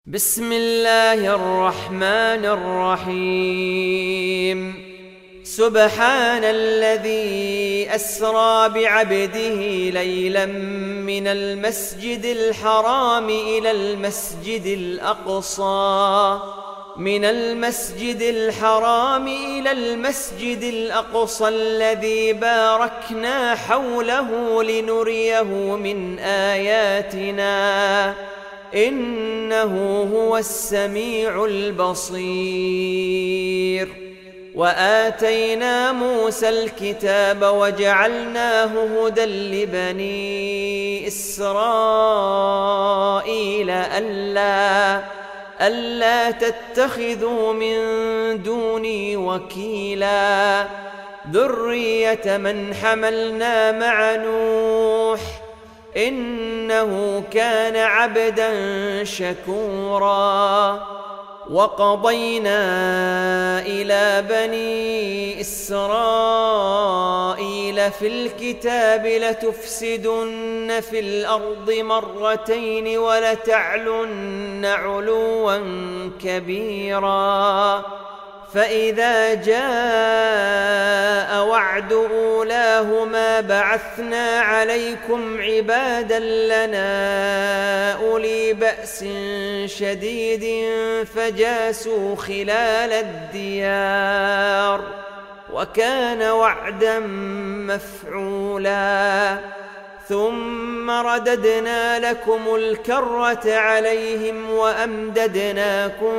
بسم الله الرحمن الرحيم. سبحان الذي أسرى بعبده ليلا من المسجد الحرام إلى المسجد الأقصى الذي باركنا حوله لنريه من آياتنا إنه هو السميع البصير. وآتينا موسى الكتاب وجعلناه هدى لبني إسرائيل ألا تتخذوا من دوني وكيلا ذرية من حملنا مع نوح إنه كان عبدا شكورا. وقضينا إلى بني إسرائيل في الكتاب لتفسدن في الأرض مرتين ولتعلن علوا كبيرا. فإذا جاء وعد أولاهما بعثنا عليكم عبادا لنا أولي بأس شديد فجاسوا خلال الديار وكان وعدا مفعولا. ثم رددنا لكم الكرة عليهم وأمددناكم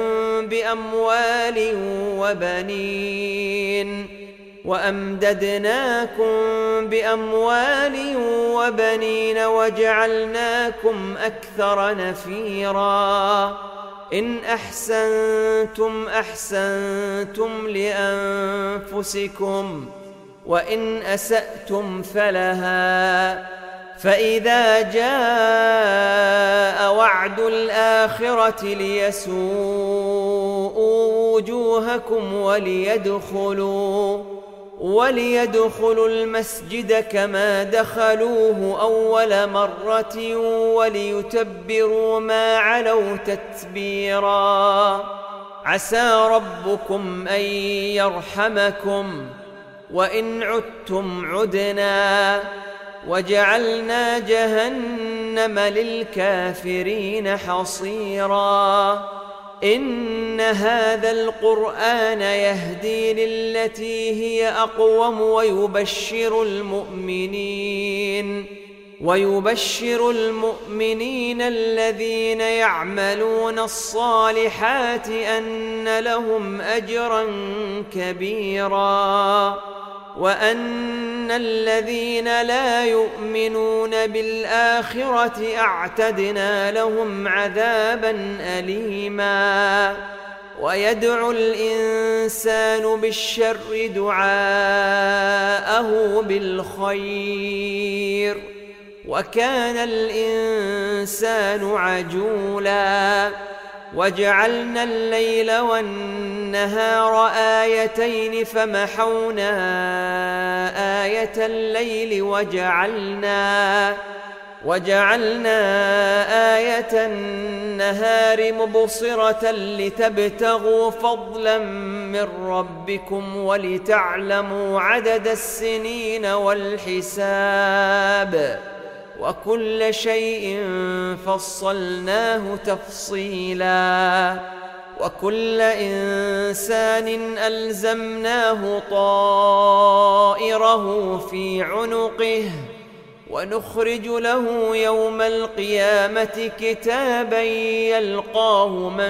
بأموال وبنين وجعلناكم أكثر نفيرا. إن أحسنتم أحسنتم لأنفسكم وإن أسأتم فلها. فإذا جاء وعد الآخرة ليسوءوا وجوهكم وليدخلوا المسجد كما دخلوه أول مرة وليتبروا ما علوا تتبيرا. عسى ربكم أن يرحمكم وإن عدتم عدنا وجعلنا جهنم للكافرين حصيرا. إن هذا القرآن يهدي للتي هي أقوم ويبشر المؤمنين الذين يعملون الصالحات أن لهم أجرا كبيرا وأن الذين لا يؤمنون بالآخرة أعتدنا لهم عذابا أليما. ويدعو الإنسان بالشر دعاءه بالخير وكان الإنسان عجولا. وجعلنا الليل والنهار آيتين فمحونا آية الليل وجعلنا آية النهار مبصرة لتبتغوا فضلا من ربكم ولتعلموا عدد السنين والحساب وكل شيء فصلناه تفصيلا. وكل إنسان ألزمناه طائره في عنقه ونخرج له يوم القيامة كتابا يلقاه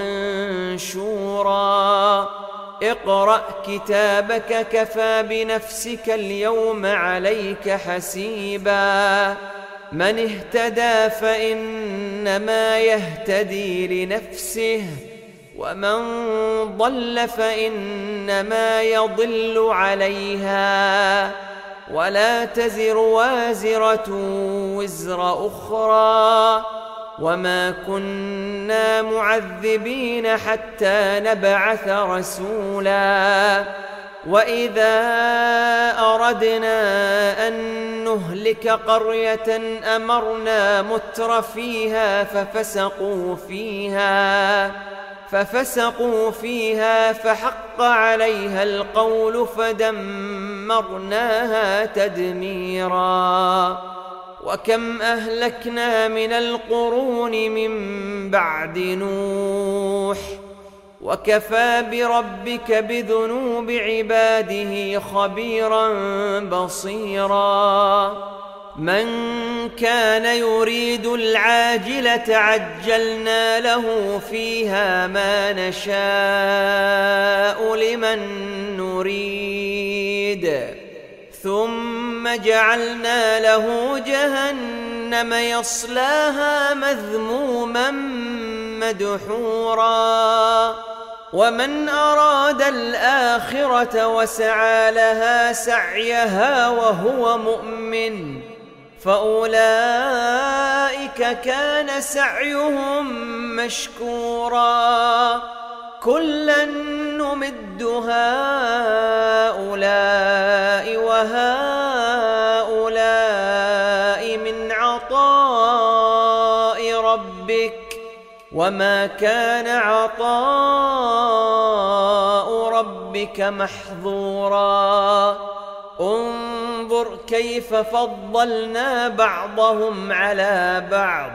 منشورا. اقرأ كتابك كفى بنفسك اليوم عليك حسيبا. من اهتدى فإنما يهتدي لنفسه ومن ضل فإنما يضل عليها ولا تزر وازرة وزر أخرى وما كنا معذبين حتى نبعث رسولا. وإذا أردنا أن نهلك قرية أمرنا متر فيها ففسقوا فيها فحق عليها القول فدمرناها تدميرا. وكم أهلكنا من القرون من بعد نوح وكفى بربك بذنوب عباده خبيرا بصيرا. من كان يريد العاجلة عجلنا له فيها ما نشاء لمن نريد ثم جعلنا له جهنم يصلاها مذموما مدحورا. ومن أراد الآخرة وسعى لها سعيها وهو مؤمن فأولئك كان سعيهم مشكورا. كلا نمد هؤلاء وهؤلاء من عطاء ربك وما كان عطاء ربك محظورا. انظر كيف فضلنا بعضهم على بعض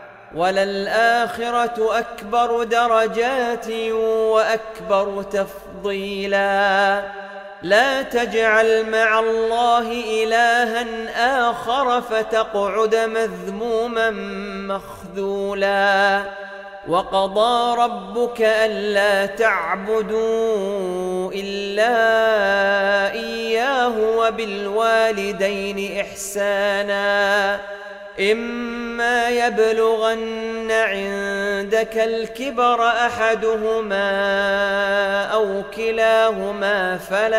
وللآخرة أكبر درجات وأكبر تفضيلا. لا تجعل مع الله إلها آخر فتقعد مذموما مخذولا. وقضى ربك ألا تعبدوا إلا إياه وبالوالدين إحسانا. إما يبلغن عندك الكبر أحدهما أو كلاهما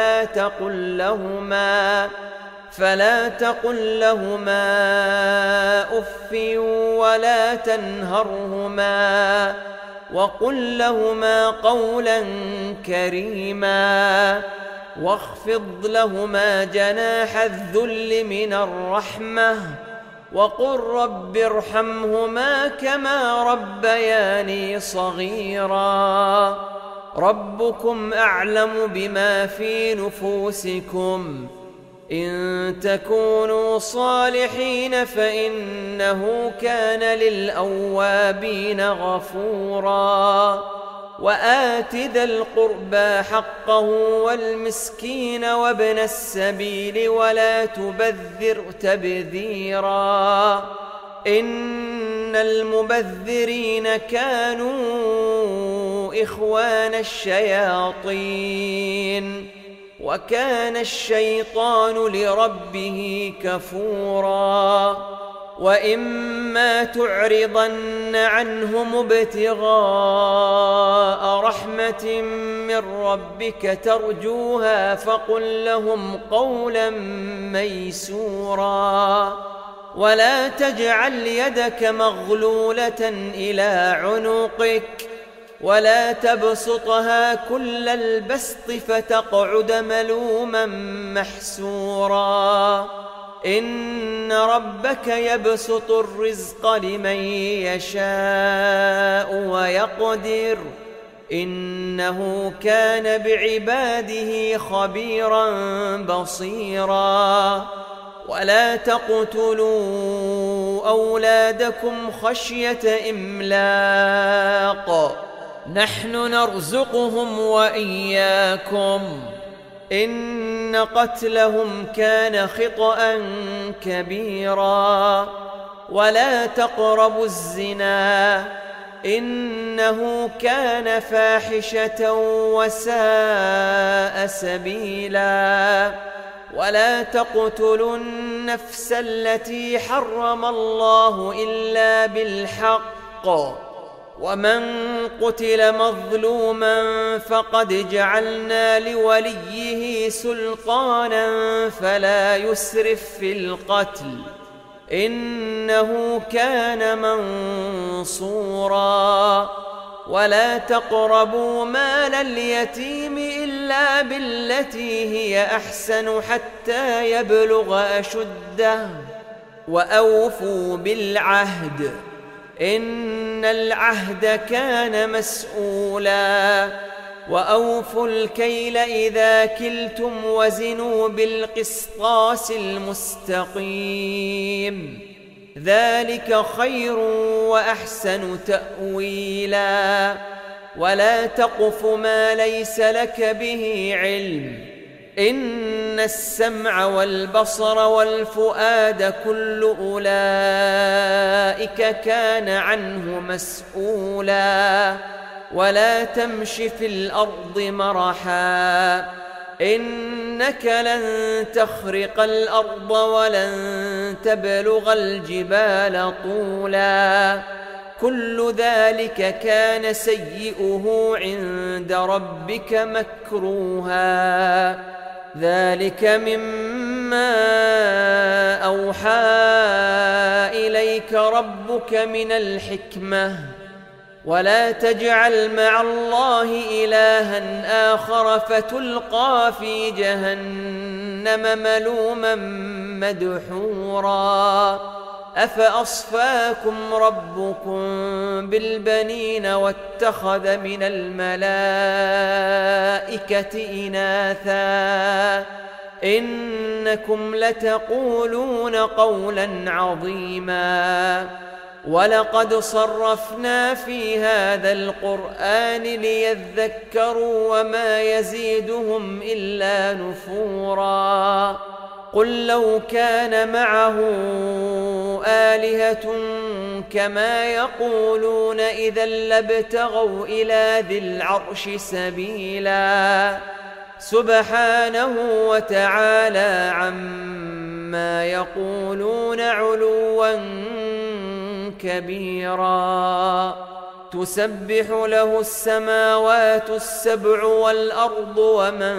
فلا تقل لهما أف ولا تنهرهما وقل لهما قولا كريما واخفض لهما جناح الذل من الرحمة وقل رب ارحمهما كما ربياني صغيرا. ربكم أعلم بما في نفوسكم إن تكونوا صالحين فإنه كان للأوابين غفورا. وآت ذا القربى حقه والمسكين وابن السبيل ولا تبذر تبذيرا. إن المبذرين كانوا إخوان الشياطين وكان الشيطان لربه كفورا. وإما تعرضن عنهم ابتغاء رحمة من ربك ترجوها فقل لهم قولا ميسورا. ولا تجعل يدك مغلولة إلى عنقك ولا تبسطها كل البسط فتقعد ملوما محسورا. إن ربك يبسط الرزق لمن يشاء ويقدر إنه كان بعباده خبيرا بصيرا. ولا تقتلوا أولادكم خشية إملاق نحن نرزقهم وإياكم إن قتلهم كان خطأ كبيرا. ولا تقربوا الزنا إنه كان فاحشة وساء سبيلا. ولا تقتلوا النفس التي حرم الله إلا بالحق ومن قتل مظلوما فقد جعلنا لوليه سلطانا فلا يسرف في القتل إنه كان منصورا. ولا تقربوا مال اليتيم إلا بالتي هي أحسن حتى يبلغ أشده وأوفوا بالعهد إن العهد كان مسؤولا وأوفوا الكيل إذا كلتم وزنوا بالقسطاس المستقيم ذلك خير وأحسن تأويلا ولا تقف ما ليس لك به علم إن السمع والبصر والفؤاد كل أولئك كان عنه مسؤولا ولا تمش في الأرض مرحا إنك لن تخرق الأرض ولن تبلغ الجبال طولا كل ذلك كان سيئه عند ربك مكروها ذلك مما أوحى إليك ربك من الحكمة ولا تجعل مع الله إلها آخر فتلقى في جهنم ملوما مدحورا أفأصفاكم ربكم بالبنين واتخذ من الملائكة إناثا إنكم لتقولون قولا عظيما ولقد صرفنا في هذا القرآن ليذكروا وما يزيدهم إلا نفورا قل لو كان معه آلهة كما يقولون إذا لابتغوا إلى ذي العرش سبيلا سبحانه وتعالى عما يقولون علوا كبيرا تسبح له السماوات السبع والأرض ومن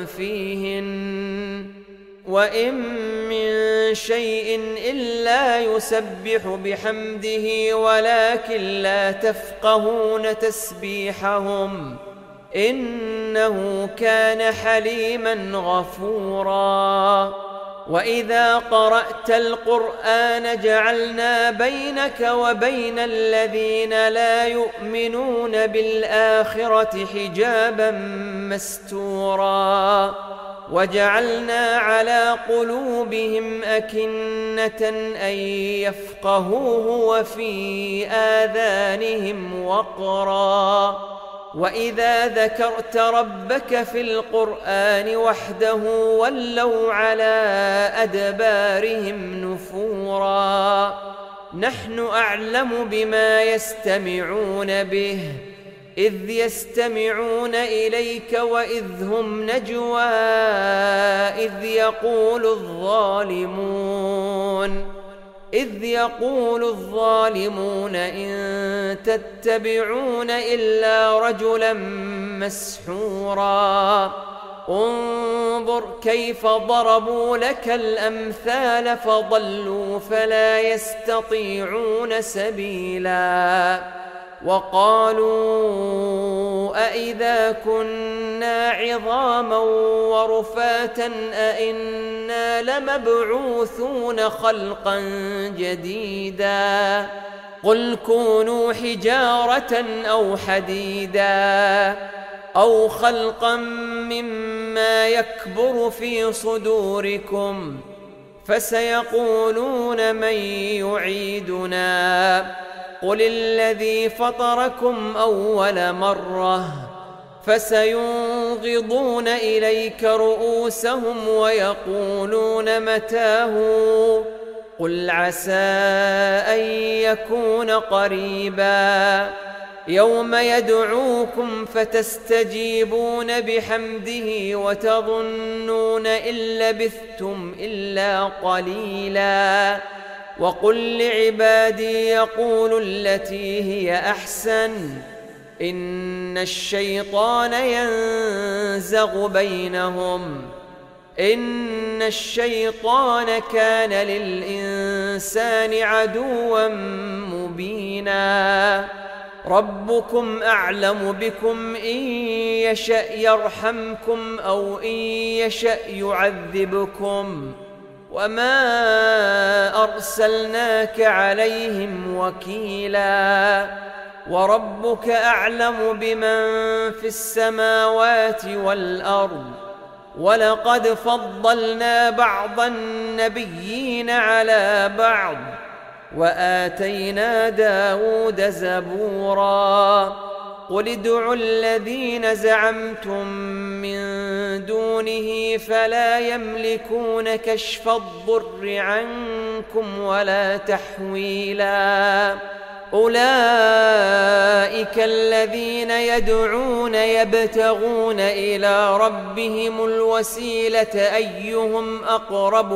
فيهن وإن من شيء إلا يسبح بحمده ولكن لا تفقهون تسبيحهم إنه كان حليما غفورا وإذا قرأت القرآن جعلنا بينك وبين الذين لا يؤمنون بالآخرة حجابا مستورا وجعلنا على قلوبهم أكنة أن يفقهوه وفي آذانهم وقرا وإذا ذكرت ربك في القرآن وحده ولوا على أدبارهم نفورا نحن أعلم بما يستمعون به إذ يستمعون إليك وإذ هم نجوى إذ يقول الظالمون إن تتبعون إلا رجلا مسحورا انظر كيف ضربوا لك الأمثال فضلوا فلا يستطيعون سبيلا وقالوا أئذا كنا عظاما ورفاتا أئنا لمبعوثون خلقا جديدا قل كونوا حجارة أو حديدا أو خلقا مما يكبر في صدوركم فسيقولون من يعيدنا قل الذي فطركم أول مرة فسينغضون إليك رؤوسهم ويقولون متاه قل عسى أن يكون قريبا يوم يدعوكم فتستجيبون بحمده وتظنون إن لبثتم إلا قليلا وقل لعبادي يقولوا التي هي أحسن إن الشيطان ينزغ بينهم إن الشيطان كان للإنسان عدوا مبينا ربكم أعلم بكم إن يشأ يرحمكم أو إن يشأ يعذبكم وما أرسلناك عليهم وكيلا وربك أعلم بمن في السماوات والأرض ولقد فضلنا بعض النبيين على بعض وآتينا داود زبورا قل ادعوا الذين زعمتم من دونه فلا يملكون كشف الضر عنكم ولا تحويلا أولئك الذين يدعون يبتغون إلى ربهم الوسيلة أيهم أقرب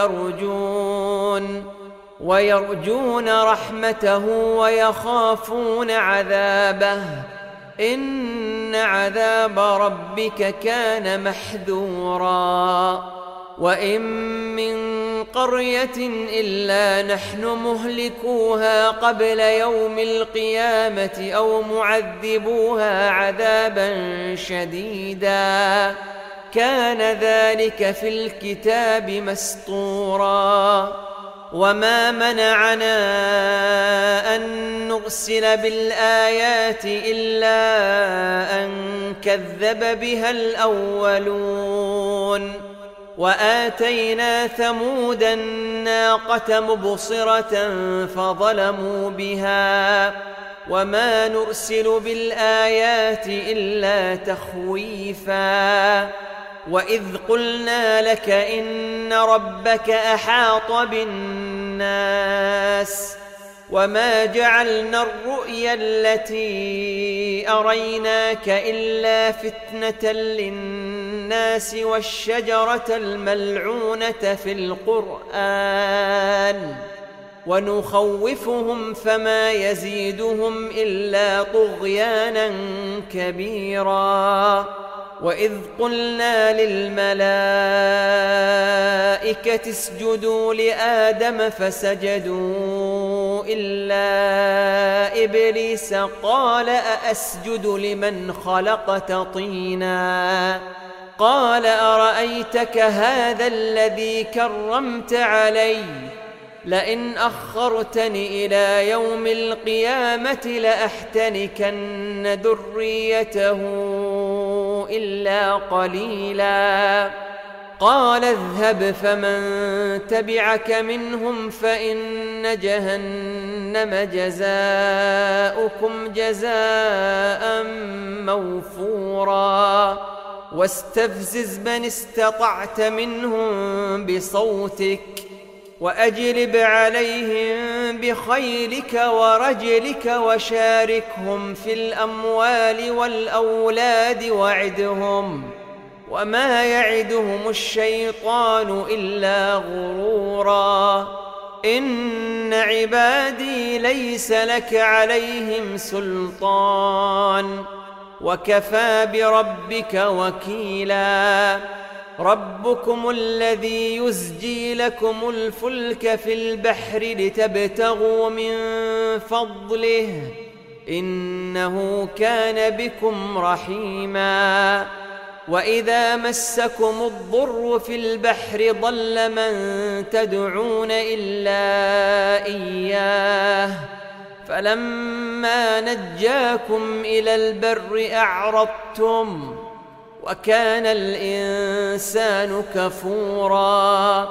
ويرجون رحمته ويخافون عذابه إن عذاب ربك كان محذورا وإن من قرية إلا نحن مهلكوها قبل يوم القيامة أو معذبوها عذابا شديدا كان ذلك في الكتاب مسطورا وما منعنا أن نرسل بالآيات إلا أن كذب بها الأولون وآتينا ثمود الناقة مبصرة فظلموا بها وما نرسل بالآيات إلا تخويفا وإذ قلنا لك إن ربك أحاط بالناس وما جعلنا الرؤيا التي أريناك إلا فتنة للناس والشجرة الملعونة في القرآن ونخوفهم فما يزيدهم إلا طغيانا كبيرا وإذ قلنا للملائكة اسجدوا لآدم فسجدوا إلا إبليس قال أأسجد لمن خلقت طينا قال أرأيتك هذا الذي كرمت علي لئن أخرتني إلى يوم القيامة لأحتنكن ذريته إلا قليلا قال اذهب فمن تبعك منهم فإن جهنم جزاؤكم جزاء موفورا واستفزز من استطعت منهم بصوتك وأجلب عليهم بخيلك ورجلك وشاركهم في الأموال والأولاد وعدهم وما يعدهم الشيطان إلا غرورا إن عبادي ليس لك عليهم سلطان وكفى بربك وكيلا ربكم الذي يزجي لكم الفلك في البحر لتبتغوا من فضله إنه كان بكم رحيما وإذا مسكم الضر في البحر ضل من تدعون إلا إياه فلما نجاكم إلى البر أعرضتم وكان الإنسان كفورا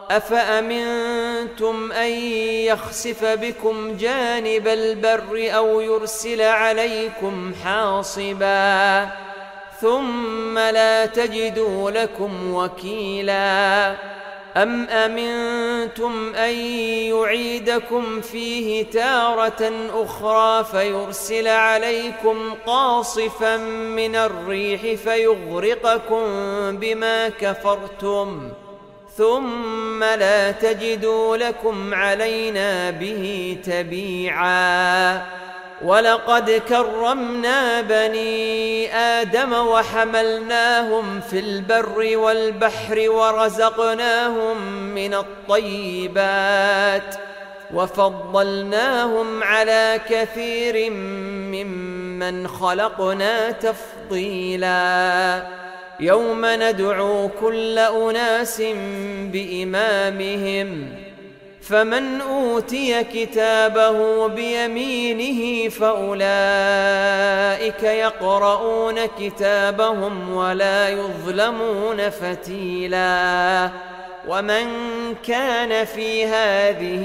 أفأمنتم أن يخسف بكم جانب البر أو يرسل عليكم حاصبا ثم لا تجدوا لكم وكيلا أم أمنتم أن يعيدكم فيه تارة أخرى فيرسل عليكم قاصفا من الريح فيغرقكم بما كفرتم ثم لا تجدوا لكم علينا به تبيعا ولقد كرمنا بني آدم وحملناهم في البر والبحر ورزقناهم من الطيبات وفضلناهم على كثير ممن خلقنا تفضيلا يوم ندعو كل أناس بإمامهم فمن أوتي كتابه بيمينه فأولئك يقرؤون كتابهم ولا يظلمون فتيلا ومن كان في هذه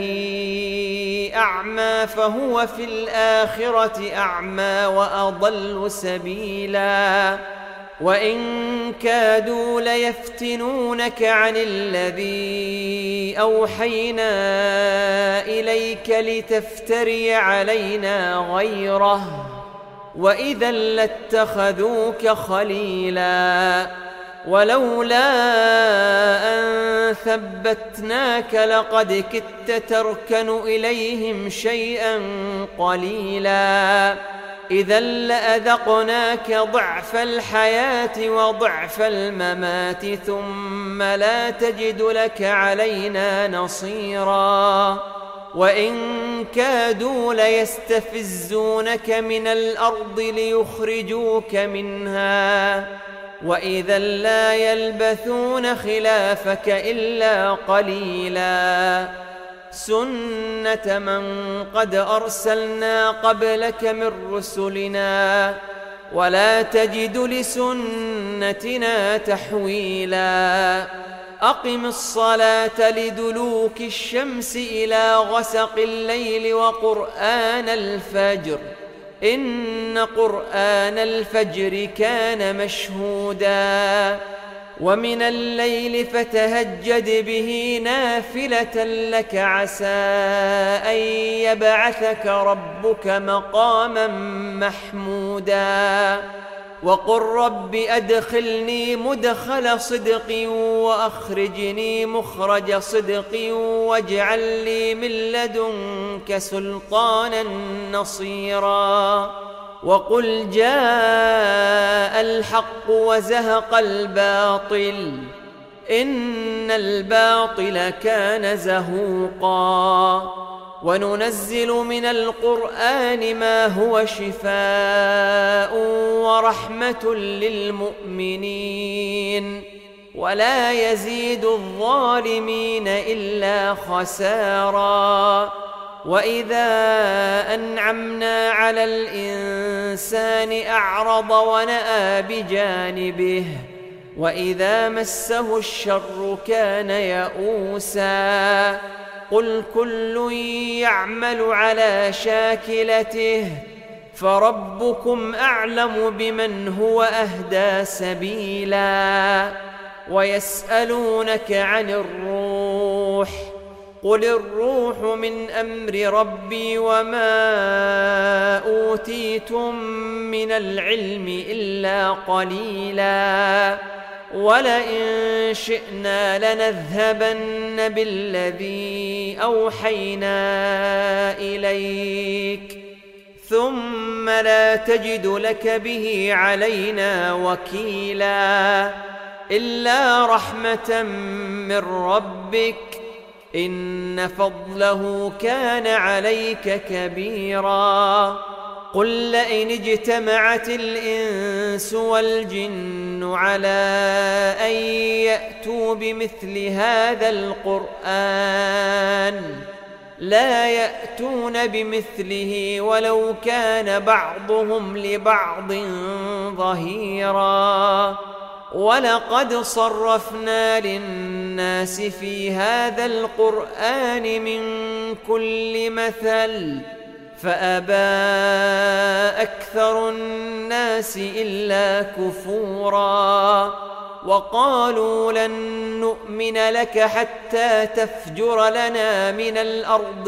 أعمى فهو في الآخرة أعمى وأضل سبيلا وإن كادوا ليفتنونك عن الذي أوحينا إليك لتفتري علينا غيره وإذا لاتخذوك خليلا ولولا أن ثبتناك لقد كدت تركن إليهم شيئا قليلا إذا لأذقناك ضعف الحياة وضعف الممات ثم لا تجد لك علينا نصيرا وإن كادوا ليستفزونك من الأرض ليخرجوك منها وإذا لا يلبثون خلافك إلا قليلا سنة من قد أرسلنا قبلك من رسلنا ولا تجد لسنتنا تحويلا أقم الصلاة لدلوك الشمس إلى غسق الليل وقرآن الفجر إن قرآن الفجر كان مشهودا ومن الليل فتهجد به نافلة لك عسى أن يبعثك ربك مقاما محمودا وقل رب أدخلني مدخل صدق وأخرجني مخرج صدق واجعل لي من لدنك سلطانا نصيرا وقل جاء الحق وزهق الباطل إن الباطل كان زهوقا وننزل من القرآن ما هو شفاء ورحمة للمؤمنين ولا يزيد الظالمين إلا خسارا وإذا أنعمنا على الإنسان أعرض ونأى بجانبه وإذا مسه الشر كان يئوسا قل كل يعمل على شاكلته فربكم أعلم بمن هو أهدى سبيلا ويسألونك عن الروح قل الروح من أمر ربي وما أوتيتم من العلم إلا قليلا ولئن شئنا لنذهبن بالذي أوحينا إليك ثم لا تجد لك به علينا وكيلا إلا رحمة من ربك إن فضله كان عليك كبيرا قل لئن اجتمعت الإنس والجن على أن يأتوا بمثل هذا القرآن لا يأتون بمثله ولو كان بعضهم لبعض ظهيرا ولقد صرفنا للناس في هذا القرآن من كل مثل فأبى أكثر الناس إلا كفورا وقالوا لن نؤمن لك حتى تفجر لنا من الأرض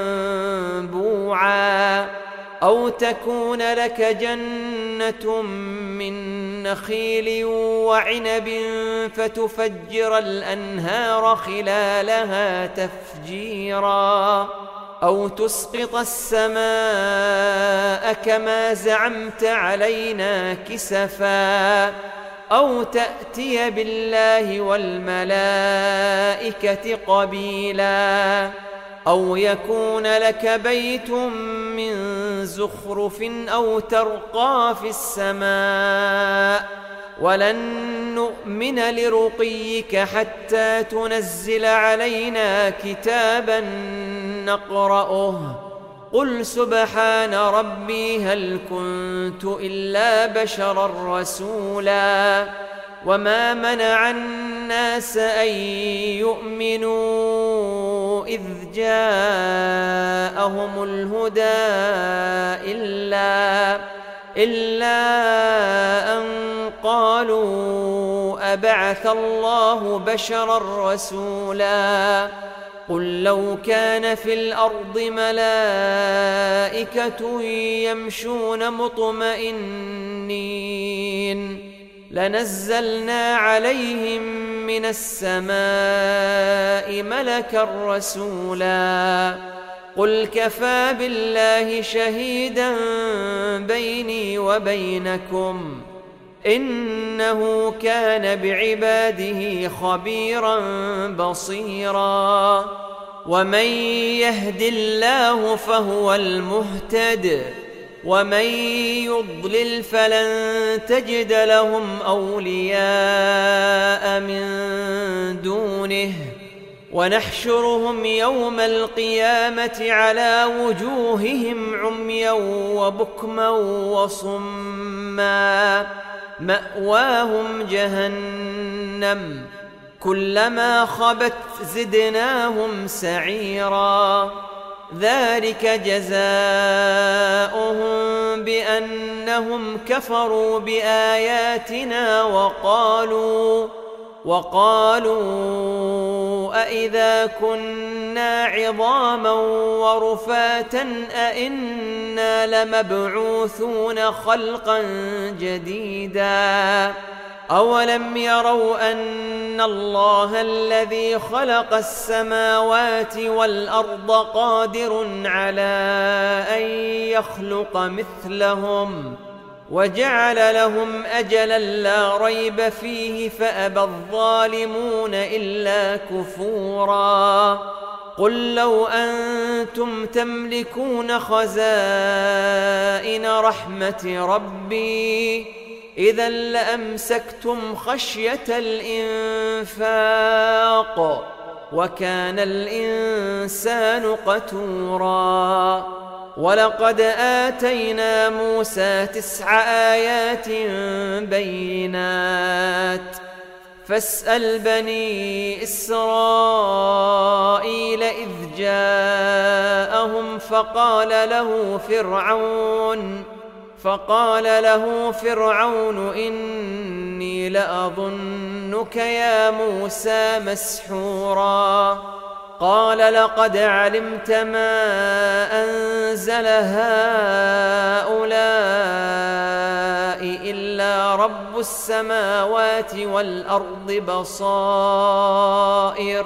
ينبوعا أو تكون لك جنة من نخيل وعنب فتفجر الأنهار خلالها تفجيرا أو تسقط السماء كما زعمت علينا كسفا أو تأتي بالله والملائكة قبيلا أو يكون لك بيت من زخرف أو ترقى في السماء ولن نؤمن لرقيك حتى تنزل علينا كتابا نقرأه قل سبحان ربي هل كنت إلا بشرا رسولا وما منع الناس أن يؤمنوا إذ جاءهم الهدى إلا أن قالوا أبعث الله بشرا رسولا قل لو كان في الأرض ملائكة يمشون مطمئنين لنزلنا عليهم من السماء ملكا رسولا قل كفى بالله شهيدا بيني وبينكم إنه كان بعباده خبيرا بصيرا ومن يهد الله فهو المهتد ومن يضلل فلن تجد لهم أولياء من دونه ونحشرهم يوم القيامة على وجوههم عميا وبكما وصما مأواهم جهنم كلما خبت زدناهم سعيرا ذلك جزاؤهم بأنهم كفروا بآياتنا وقالوا أإذا كنا عظاما ورفاتا أإنا لمبعوثون خلقا جديدا أولم يروا أن الله الذي خلق السماوات والأرض قادر على أن يخلق مثلهم وجعل لهم أجلا لا ريب فيه فأبى الظالمون إلا كفورا قل لو أنتم تملكون خزائن رحمة ربي إذا لأمسكتم خشية الإنفاق وكان الإنسان قتورا ولقد آتينا موسى 9 آيات بينات فاسأل بني إسرائيل إذ جاءهم فقال له فرعون إني لأظنك يا موسى مسحورا قال لقد علمت ما أنزل هؤلاء إلا رب السماوات والأرض بصائر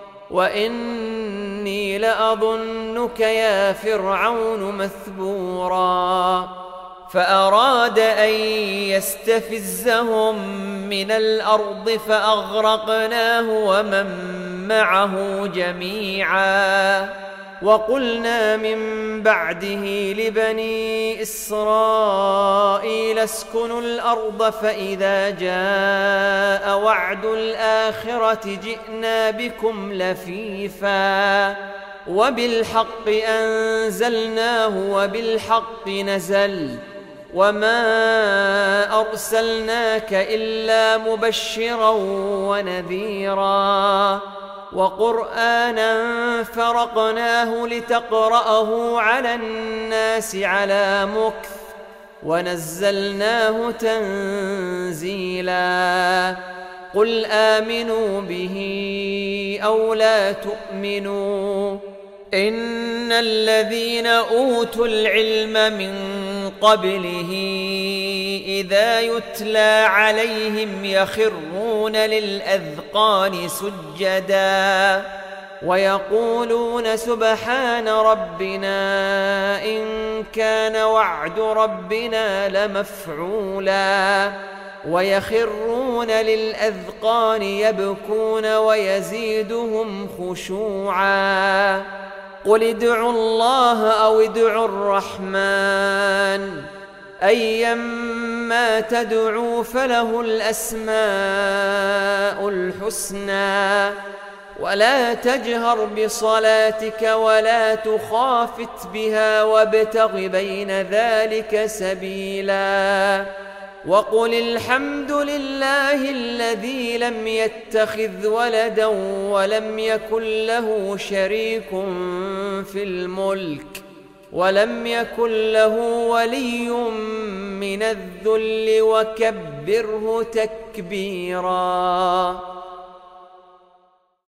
وإني لأظنك يا فرعون مثبورا فأراد أن يستفزهم من الأرض فأغرقناه ومن معه جميعا وقلنا من بعده لبني إسرائيل اسكنوا الأرض فإذا جاء وعد الآخرة جئنا بكم لفيفا وبالحق أنزلناه وبالحق نزل وما أرسلناك إلا مبشرا ونذيرا وقرآنا فرقناه لتقرأه على الناس على مكث ونزلناه تنزيلا قل آمنوا به أو لا تؤمنوا إن الذين أوتوا العلم من قبله إذا يتلى عليهم يخرون للأذقان سجدا ويقولون سبحان ربنا إن كان وعد ربنا لمفعولا ويخرون للأذقان يبكون ويزيدهم خشوعا قل ادعوا الله أو ادعوا الرحمن أيما تدعوا فله الأسماء الحسنى ولا تجهر بصلاتك ولا تخافت بها وابتغ بين ذلك سبيلا وقل الحمد لله الذي لم يتخذ ولدا ولم يكن له شريك في الملك ولم يكن له ولي من الذل وكبره تكبيرا.